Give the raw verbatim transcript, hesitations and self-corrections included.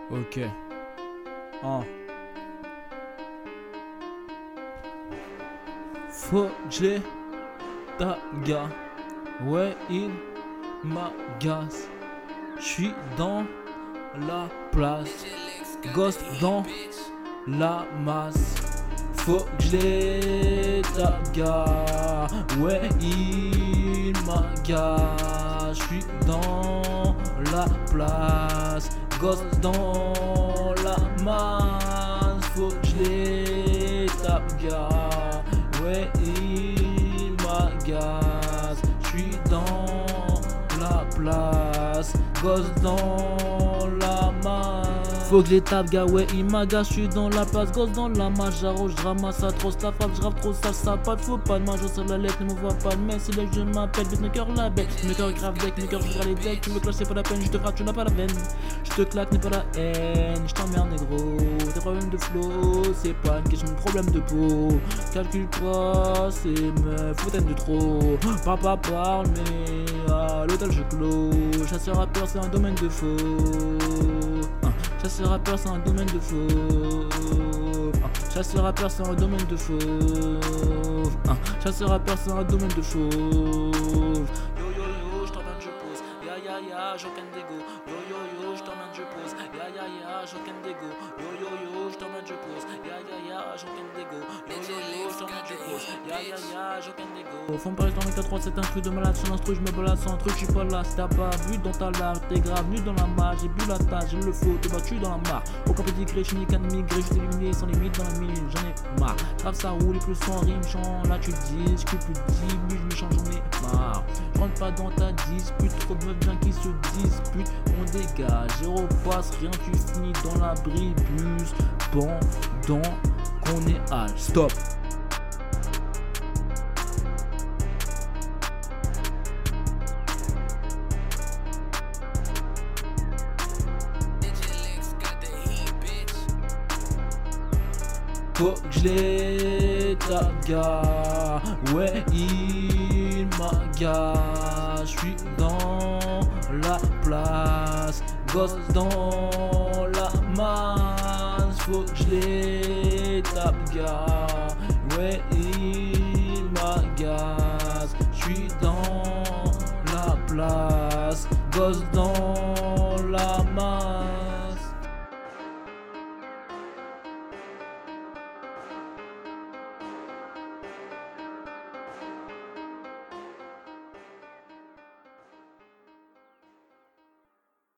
Ok. Ah. Faut que je les taga. Ouais, il m'agace. J'suis dans la place. Ghost dans la masse. Faut que je les taga. Ouais, il m'agace. J'suis dans la place. Ghost dans la masse. Faut que je les taga. Ouais, il m'agace. J'suis dans la place. Gosse dans la masse. Faut que je les tape, gars, ouais, il m'agace. J'suis dans la place, gosse dans la masse. J'arrose, j'ramasse atroce la frappe, j'rappe trop sale, ça pas de faut pas de mal. Je sur la lettre, ne me vois pas de mec. C'est là que je m'appelle, bête, mes cœurs la bête. Mes cœurs grave deck, mes cœurs j'voudrais les decks. Tu me clashes, c'est pas la peine, j'te frappe, tu n'as pas la veine. J'te claque, n'est pas la haine. J't'emmerde, négro. Tes problèmes de flow, c'est pas une question de problème de peau. Calcule pas, c'est meuf, fautaine de trop. Papa parle, mais à l'hôtel je clôt. Chasseur à peur, c'est un domaine de faux. Chasseur à peur, c'est un domaine de faux. Chasseur à peur, c'est un domaine de faux. Chasseur à peur, c'est un domaine de faux. Yo yo yo, j't'emmène, je pose. Ya ya ya, j'aucun dégo. Yo yo yo, j't'emmène, je pose. Ya ya ya, j'aucun dégo. Yo yo yo, j't'emmène, je pose. Ya ya ya, j'aucun dégo. Yo yo yo, j't'emmène, je pose. Ya ya ya, j'aucun dégo. Fond Paris dans les quatre trois, c'est un truc de malade. Sur l'instru, j'me balade sans truc, j'suis pas là. Si t'as pas vu dans ta lave, t'es grave nu dans la malle. J'ai bu la tasse, j'ai le flow, t'es battu dans la mare. Aucun petit gré, j'suis ni qu'un migré, j'suis éliminé sans limite dans la mine. J'en ai marre. Grave ça roule, plus sans rime, chant. Là tu discutes, plus de dix minutes, j'me change, j'en ai marre. J'rentre pas dans ta dispute, trop de meufs bien qui se disputent. On dégage, zéro passe, rien, tu finis dans l'abribus. Pendant qu'on est à stop. Faut que je les taga. Ouais, il m'agace. J'suis dans la place. Gosse dans la masse. Faut que je les taga. Ouais, il m'agace. J'suis dans la place. Gosse dans